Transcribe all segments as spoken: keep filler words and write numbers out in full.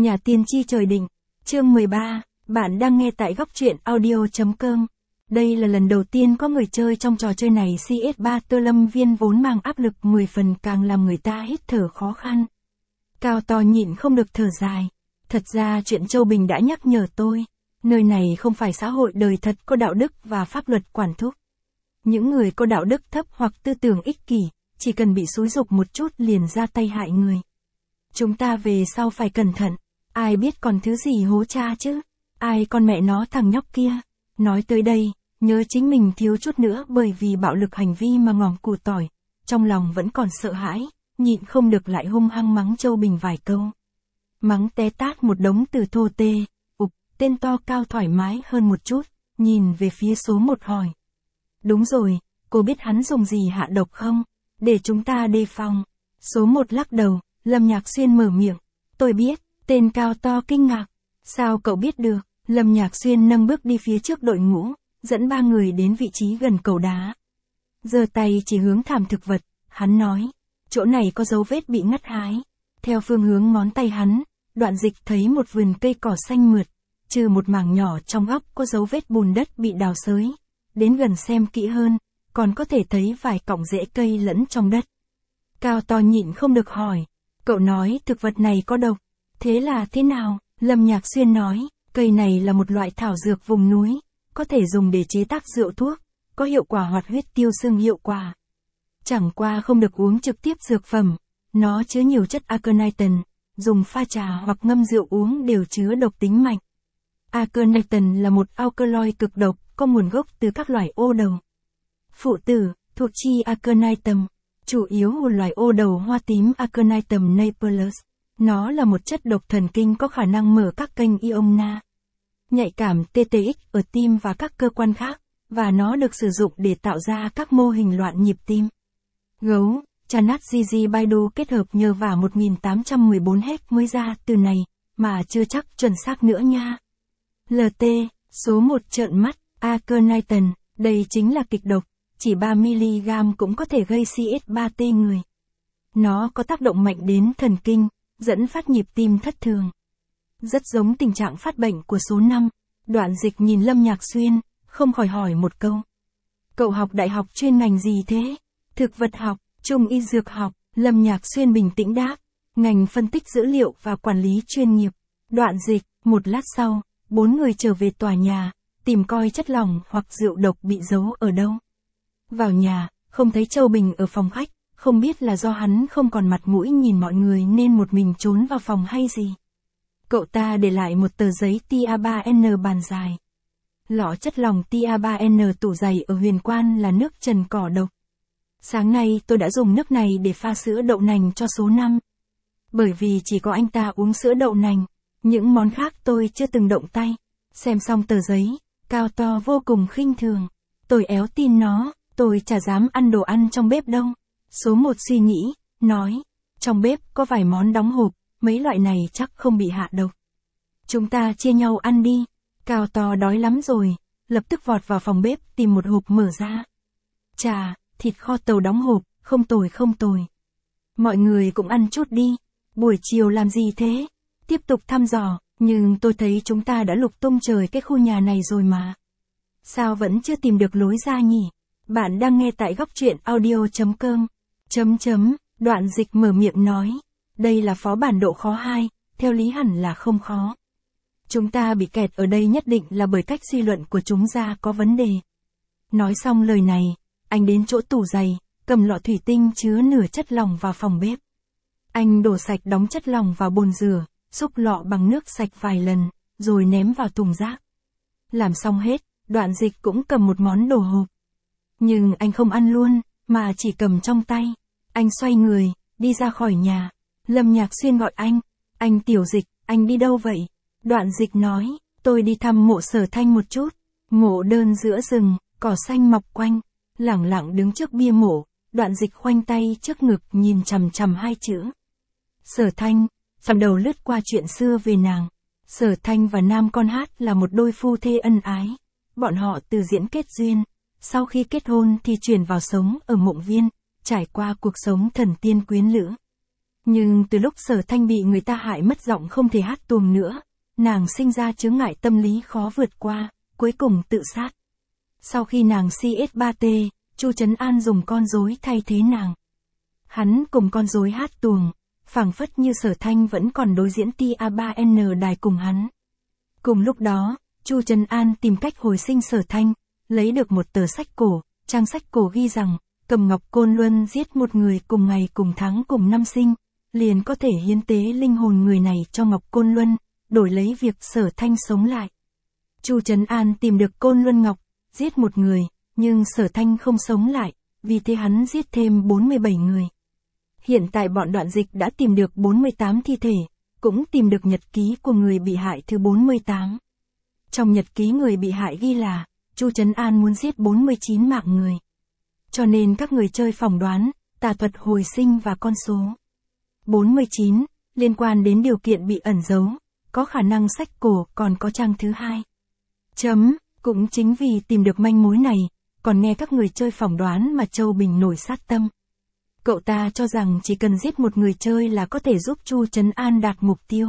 Nhà tiên tri trời định, chương mười ba, bạn đang nghe tại góc truyện audio chấm com. Đây là lần đầu tiên có người chơi trong trò chơi này xê ét ba Tơ Lâm Viên vốn mang áp lực mười phần càng làm người ta hít thở khó khăn. Cao to nhịn không được thở dài. Thật ra chuyện Châu Bình đã nhắc nhở tôi, nơi này không phải xã hội đời thật có đạo đức và pháp luật quản thúc. Những người có đạo đức thấp hoặc tư tưởng ích kỷ, chỉ cần bị xúi giục một chút liền ra tay hại người. Chúng ta về sau phải cẩn thận, ai biết còn thứ gì hố cha chứ, ai con mẹ nó thằng nhóc kia. Nói tới đây, nhớ chính mình thiếu chút nữa bởi vì bạo lực hành vi mà ngòm củ tỏi, trong lòng vẫn còn sợ hãi, nhịn không được lại hung hăng mắng Châu Bình vài câu. Mắng té tát một đống từ thô tê, ục, tên to cao thoải mái hơn một chút, nhìn về phía số một hỏi. Đúng rồi, cô biết hắn dùng gì hạ độc không? Để chúng ta đề phòng. Số một lắc đầu, Lâm Nhạc Xuyên mở miệng. Tôi biết, tên cao to kinh ngạc. Sao cậu biết được? Lâm Nhạc Xuyên nâng bước đi phía trước đội ngũ, dẫn ba người đến vị trí gần cầu đá. Giơ tay chỉ hướng thảm thực vật, hắn nói, chỗ này có dấu vết bị ngắt hái. Theo phương hướng ngón tay hắn, Đoạn Dịch thấy một vườn cây cỏ xanh mượt, trừ một mảng nhỏ trong góc có dấu vết bùn đất bị đào xới. Đến gần xem kỹ hơn, còn có thể thấy vài cọng rễ cây lẫn trong đất. Cao to nhịn không được hỏi, cậu nói thực vật này có độc, thế là thế nào? Lâm Nhạc Xuyên nói, cây này là một loại thảo dược vùng núi, có thể dùng để chế tác rượu thuốc, có hiệu quả hoạt huyết tiêu xương hiệu quả. Chẳng qua không được uống trực tiếp dược phẩm, nó chứa nhiều chất aconitin, dùng pha trà hoặc ngâm rượu uống đều chứa độc tính mạnh. Aconitin là một alkaloid cực độc, có nguồn gốc từ các loài ô đầu. Phụ tử, thuộc chi Aconitum, chủ yếu một loài ô đầu hoa tím Aconitum napellus. Nó là một chất độc thần kinh có khả năng mở các kênh ion na, nhạy cảm tê tê ích ở tim và các cơ quan khác, và nó được sử dụng để tạo ra các mô hình loạn nhịp tim. Gấu, Chanat Gigi Baidu kết hợp nhờ vả một nghìn tám trăm mười bốn héc mới ra từ này, mà chưa chắc chuẩn xác nữa nha. lờ tê, số một trợn mắt, Aconitin, đây chính là kịch độc, chỉ ba mi-li-gam cũng có thể gây xê ét ba tê người. Nó có tác động mạnh đến thần kinh, dẫn phát nhịp tim thất thường. Rất giống tình trạng phát bệnh của số năm. Đoạn Dịch nhìn Lâm Nhạc Xuyên, không khỏi hỏi một câu. Cậu học đại học chuyên ngành gì thế? Thực vật học, trung y dược học. Lâm Nhạc Xuyên bình tĩnh đáp, ngành phân tích dữ liệu và quản lý chuyên nghiệp. Đoạn Dịch, một lát sau, bốn người trở về tòa nhà, tìm coi chất lỏng hoặc rượu độc bị giấu ở đâu. Vào nhà, không thấy Châu Bình ở phòng khách, không biết là do hắn không còn mặt mũi nhìn mọi người nên một mình trốn vào phòng hay gì. Cậu ta để lại một tờ giấy T A ba N bàn dài. Lọ chất lỏng T A ba N tủ giày ở Huyền Quan là nước trần cỏ độc. Sáng nay tôi đã dùng nước này để pha sữa đậu nành cho số năm. Bởi vì chỉ có anh ta uống sữa đậu nành, những món khác tôi chưa từng động tay. Xem xong tờ giấy, Cao to vô cùng khinh thường. Tôi éo tin nó, tôi chả dám ăn đồ ăn trong bếp đâu. Số một suy nghĩ, nói, trong bếp có vài món đóng hộp, mấy loại này chắc không bị hạ độc. Chúng ta chia nhau ăn đi. Cao to đói lắm rồi, lập tức vọt vào phòng bếp tìm một hộp mở ra. Chà, thịt kho tàu đóng hộp, không tồi không tồi. Mọi người cũng ăn chút đi. Buổi chiều làm gì thế? Tiếp tục thăm dò, nhưng tôi thấy chúng ta đã lục tung trời cái khu nhà này rồi mà. Sao vẫn chưa tìm được lối ra nhỉ? Bạn đang nghe tại góc truyện audio chấm com. Chấm chấm, Đoạn Dịch mở miệng nói. Đây là phó bản độ khó hai, theo lý hẳn là không khó. Chúng ta bị kẹt ở đây nhất định là bởi cách suy luận của chúng ra có vấn đề. Nói xong lời này, anh đến chỗ tủ giày, cầm lọ thủy tinh chứa nửa chất lỏng vào phòng bếp. Anh đổ sạch đóng chất lỏng vào bồn rửa, xúc lọ bằng nước sạch vài lần, rồi ném vào thùng rác. Làm xong hết, Đoạn Dịch cũng cầm một món đồ hộp. Nhưng anh không ăn luôn, mà chỉ cầm trong tay. Anh xoay người, đi ra khỏi nhà. Lâm Nhạc Xuyên gọi anh. Anh Tiểu Dịch, anh đi đâu vậy? Đoạn Dịch nói, tôi đi thăm mộ Sở Thanh một chút. Mộ đơn giữa rừng, cỏ xanh mọc quanh. Lẳng lặng đứng trước bia mộ, Đoạn Dịch khoanh tay trước ngực nhìn chằm chằm hai chữ. Sở Thanh, trong đầu lướt qua chuyện xưa về nàng. Sở Thanh và nam con hát là một đôi phu thê ân ái. Bọn họ từ diễn kết duyên. Sau khi kết hôn thì chuyển vào sống ở Mộng Viên, trải qua cuộc sống thần tiên quyến lữ. Nhưng từ lúc Sở Thanh bị người ta hại mất giọng không thể hát tuồng nữa, nàng sinh ra chướng ngại tâm lý khó vượt qua, cuối cùng tự sát. Sau khi nàng xê ét ba tê, Chu Trấn An dùng con rối thay thế nàng. Hắn cùng con rối hát tuồng, phảng phất như Sở Thanh vẫn còn đối diễn T A ba N đài cùng hắn. Cùng lúc đó, Chu Trấn An tìm cách hồi sinh Sở Thanh, lấy được một tờ sách cổ, trang sách cổ ghi rằng, cầm ngọc côn luân giết một người cùng ngày cùng tháng cùng năm sinh, liền có thể hiến tế linh hồn người này cho ngọc côn luân, đổi lấy việc Sở Thanh sống lại. Chu Trấn An tìm được côn luân ngọc, giết một người, nhưng Sở Thanh không sống lại, vì thế hắn giết thêm bốn mươi bảy người. Hiện tại bọn Đoạn Dịch đã tìm được bốn mươi tám thi thể, cũng tìm được nhật ký của người bị hại thứ bốn mươi tám. Trong nhật ký người bị hại ghi là, Chu Trấn An muốn giết bốn mươi chín mạng người. Cho nên các người chơi phỏng đoán, tà thuật hồi sinh và con số bốn mươi chín, liên quan đến điều kiện bị ẩn giấu, có khả năng sách cổ còn có trang thứ hai. Chấm, cũng chính vì tìm được manh mối này, còn nghe các người chơi phỏng đoán mà Châu Bình nổi sát tâm. Cậu ta cho rằng chỉ cần giết một người chơi là có thể giúp Chu Trấn An đạt mục tiêu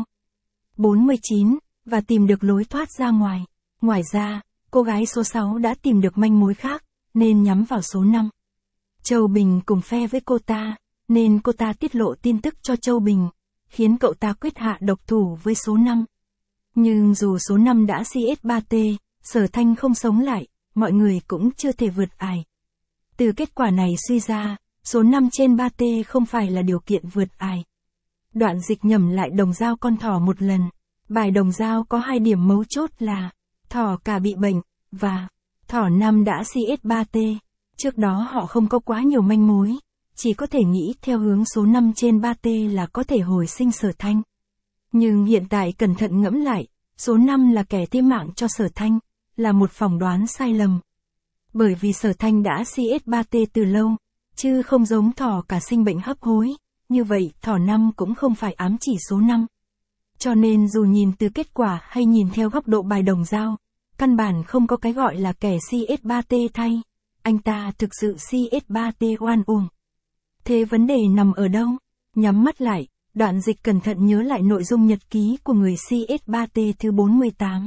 bốn mươi chín, và tìm được lối thoát ra ngoài. Ngoài ra, cô gái số sáu đã tìm được manh mối khác, nên nhắm vào số năm. Châu Bình cùng phe với cô ta, nên cô ta tiết lộ tin tức cho Châu Bình, khiến cậu ta quyết hạ độc thủ với số năm. Nhưng dù số năm đã xê ét ba tê, Sở Thanh không sống lại, mọi người cũng chưa thể vượt ải. Từ kết quả này suy ra, số năm trên ba tê không phải là điều kiện vượt ải. Đoạn Dịch nhẩm lại đồng dao con thỏ một lần. Bài đồng dao có hai điểm mấu chốt là thỏ cả bị bệnh, và thỏ năm đã xê ét ba tê. Trước đó họ không có quá nhiều manh mối, chỉ có thể nghĩ theo hướng số năm trên ba tê là có thể hồi sinh Sở Thanh. Nhưng hiện tại cẩn thận ngẫm lại, số năm là kẻ tiêm mạng cho Sở Thanh, là một phỏng đoán sai lầm. Bởi vì Sở Thanh đã xê ét ba tê từ lâu, chứ không giống thỏ cả sinh bệnh hấp hối, như vậy thỏ năm cũng không phải ám chỉ số năm. Cho nên dù nhìn từ kết quả hay nhìn theo góc độ bài đồng dao, căn bản không có cái gọi là kẻ xê ét ba tê thay, anh ta thực sự xê ét ba tê oan uổng. Thế vấn đề nằm ở đâu? Nhắm mắt lại, Đoạn Dịch cẩn thận nhớ lại nội dung nhật ký của người xê ét ba tê thứ bốn mươi tám.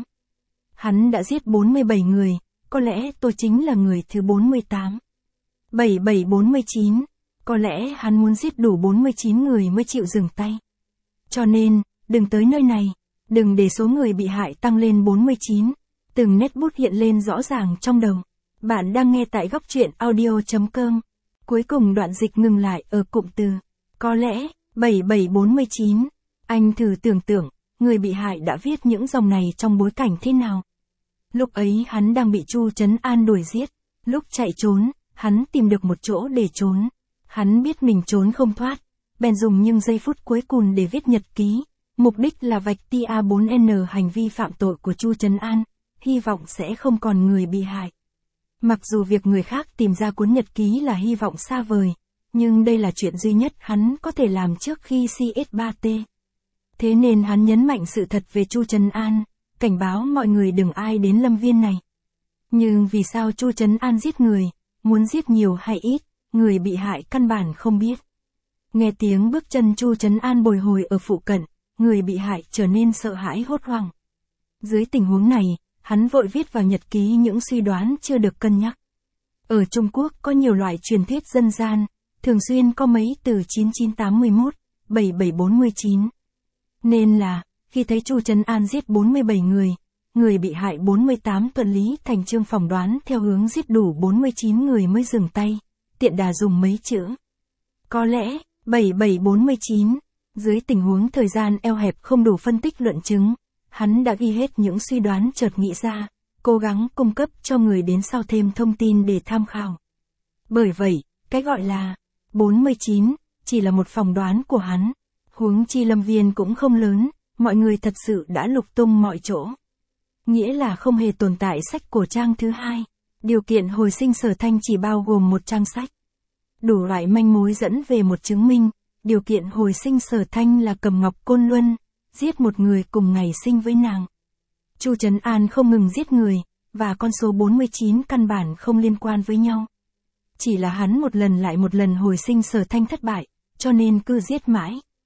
Hắn đã giết bốn mươi bảy người, có lẽ tôi chính là người thứ bốn mươi tám. bảy bảy bốn mươi chín, có lẽ hắn muốn giết đủ bốn mươi chín người mới chịu dừng tay. Cho nên, đừng tới nơi này, đừng để số người bị hại tăng lên bốn mươi chín, từng nét bút hiện lên rõ ràng trong đầu. Bạn đang nghe tại góc truyện audio chấm com. Cuối cùng Đoạn Dịch ngừng lại ở cụm từ, có lẽ, bảy bảy bốn mươi chín. Anh thử tưởng tượng, người bị hại đã viết những dòng này trong bối cảnh thế nào. Lúc ấy hắn đang bị Chu Trấn An đuổi giết, lúc chạy trốn, hắn tìm được một chỗ để trốn. Hắn biết mình trốn không thoát, bèn dùng những giây phút cuối cùng để viết nhật ký. Mục đích là vạch T A bốn N hành vi phạm tội của Chu Trấn An, hy vọng sẽ không còn người bị hại. Mặc dù việc người khác tìm ra cuốn nhật ký là hy vọng xa vời, nhưng đây là chuyện duy nhất hắn có thể làm trước khi xê ét ba tê. Thế nên hắn nhấn mạnh sự thật về Chu Trấn An, cảnh báo mọi người đừng ai đến lâm viên này. Nhưng vì sao Chu Trấn An giết người, muốn giết nhiều hay ít, người bị hại căn bản không biết. Nghe tiếng bước chân Chu Trấn An bồi hồi ở phụ cận, người bị hại trở nên sợ hãi hốt hoảng. Dưới tình huống này, hắn vội viết vào nhật ký những suy đoán chưa được cân nhắc. Ở Trung Quốc có nhiều loại truyền thuyết dân gian, thường xuyên có mấy từ chín chín tám mốt, bảy bảy bốn chín. Nên là, khi thấy Chu Trấn An giết bốn mươi bảy người, người bị hại bốn mươi tám thuận lý thành chương phỏng đoán theo hướng giết đủ bốn mươi chín người mới dừng tay, tiện đà dùng mấy chữ. Có lẽ, bảy bảy bốn chín, dưới tình huống thời gian eo hẹp không đủ phân tích luận chứng, hắn đã ghi hết những suy đoán chợt nghĩ ra, cố gắng cung cấp cho người đến sau thêm thông tin để tham khảo. Bởi vậy, cái gọi là bốn mươi chín chỉ là một phỏng đoán của hắn, huống chi lâm viên cũng không lớn, mọi người thật sự đã lục tung mọi chỗ. Nghĩa là không hề tồn tại sách cổ trang thứ hai, điều kiện hồi sinh Sở Thanh chỉ bao gồm một trang sách. Đủ loại manh mối dẫn về một chứng minh, điều kiện hồi sinh Sở Thanh là cầm ngọc côn luân, giết một người cùng ngày sinh với nàng. Chu Trấn An không ngừng giết người, và con số bốn mươi chín căn bản không liên quan với nhau. Chỉ là hắn một lần lại một lần hồi sinh Sở Thanh thất bại, cho nên cứ giết mãi,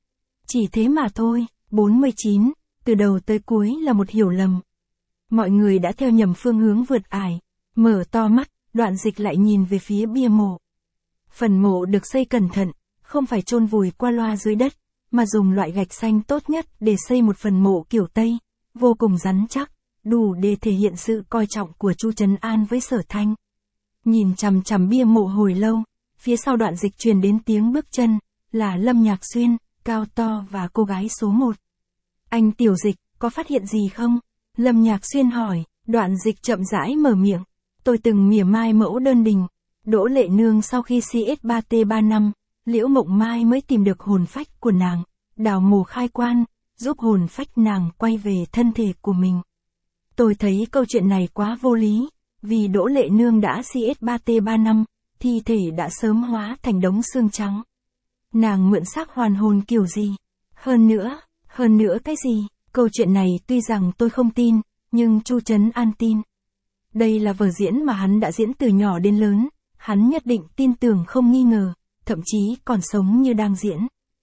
Chỉ thế mà thôi. bốn mươi chín. Từ đầu tới cuối là một hiểu lầm. Mọi người đã theo nhầm phương hướng vượt ải. Mở to mắt, Đoạn Dịch lại nhìn về phía bia mộ. Phần mộ được xây cẩn thận, không phải chôn vùi qua loa dưới đất, mà dùng loại gạch xanh tốt nhất để xây một phần mộ kiểu Tây, vô cùng rắn chắc, đủ để thể hiện sự coi trọng của Chu Trấn An với Sở Thanh. Nhìn chằm chằm bia mộ hồi lâu, phía sau Đoạn Dịch truyền đến tiếng bước chân, là Lâm Nhạc Xuyên, cao to và cô gái số một. Anh Tiểu Dịch, có phát hiện gì không? Lâm Nhạc Xuyên hỏi. Đoạn Dịch chậm rãi mở miệng. Tôi từng mỉa mai mẫu đơn đình, Đỗ Lệ Nương sau khi C S ba T ba năm, Liễu Mộng Mai mới tìm được hồn phách của nàng, đào mồ khai quan, giúp hồn phách nàng quay về thân thể của mình. Tôi thấy câu chuyện này quá vô lý, vì Đỗ Lệ Nương đã C S ba T ba năm, thi thể đã sớm hóa thành đống xương trắng. Nàng mượn xác hoàn hồn kiểu gì? Hơn nữa, hơn nữa cái gì? Câu chuyện này tuy rằng tôi không tin, nhưng Chu Trấn An tin. Đây là vở diễn mà hắn đã diễn từ nhỏ đến lớn, hắn nhất định tin tưởng không nghi ngờ, thậm chí còn sống như đang diễn.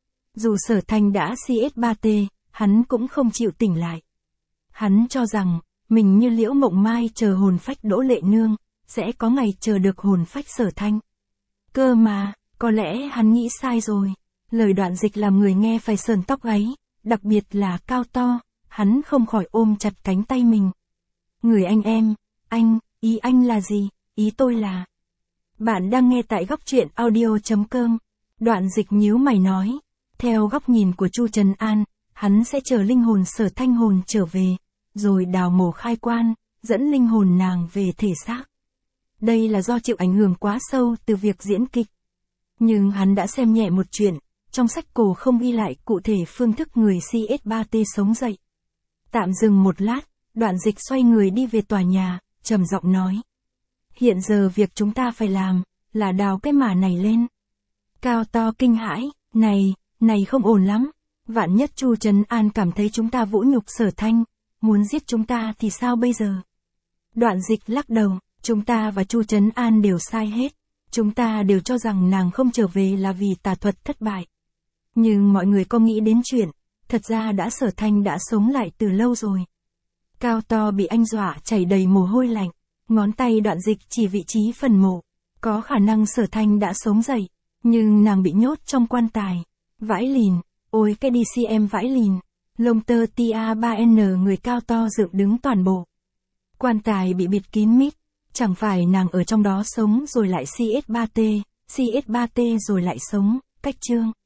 Dù Sở Thanh đã C S ba T, hắn cũng không chịu tỉnh lại. Hắn cho rằng, mình như Liễu Mộng Mai chờ hồn phách Đỗ Lệ Nương, sẽ có ngày chờ được hồn phách Sở Thanh. Cơ mà, có lẽ hắn nghĩ sai rồi. Lời Đoạn Dịch làm người nghe phải sờn tóc gáy, đặc biệt là cao to, hắn không khỏi ôm chặt cánh tay mình. Người anh em, anh, ý anh là gì? Ý tôi là... Bạn đang nghe tại góc truyện audio chấm com. Đoạn Dịch nhíu mày nói. Theo góc nhìn của Chu Trấn An, hắn sẽ chờ linh hồn Sở Thanh hồn trở về, rồi đào mồ khai quan, dẫn linh hồn nàng về thể xác. Đây là do chịu ảnh hưởng quá sâu từ việc diễn kịch. Nhưng hắn đã xem nhẹ một chuyện, trong sách cổ không ghi lại cụ thể phương thức người C S ba T sống dậy. Tạm dừng một lát, Đoạn Dịch xoay người đi về tòa nhà, trầm giọng nói. Hiện giờ việc chúng ta phải làm, là đào cái mả này lên. Cao to kinh hãi, này, này không ổn lắm. Vạn nhất Chu Trấn An cảm thấy chúng ta vũ nhục Sở Thanh, muốn giết chúng ta thì sao bây giờ? Đoạn Dịch lắc đầu, chúng ta và Chu Trấn An đều sai hết. Chúng ta đều cho rằng nàng không trở về là vì tà thuật thất bại. Nhưng mọi người có nghĩ đến chuyện, thật ra đã Sở Thanh đã sống lại từ lâu rồi. Cao to bị anh dọa chảy đầy mồ hôi lạnh, ngón tay Đoạn Dịch chỉ vị trí phần mộ. Có khả năng Sở Thanh đã sống dậy, nhưng nàng bị nhốt trong quan tài. Vãi lìn, ôi cái đi xem vãi lìn, lông tơ tia ba N người cao to dựng đứng toàn bộ. Quan tài bị bịt kín mít, chẳng phải nàng ở trong đó sống rồi lại C S ba T, C S ba T rồi lại sống, cách chương.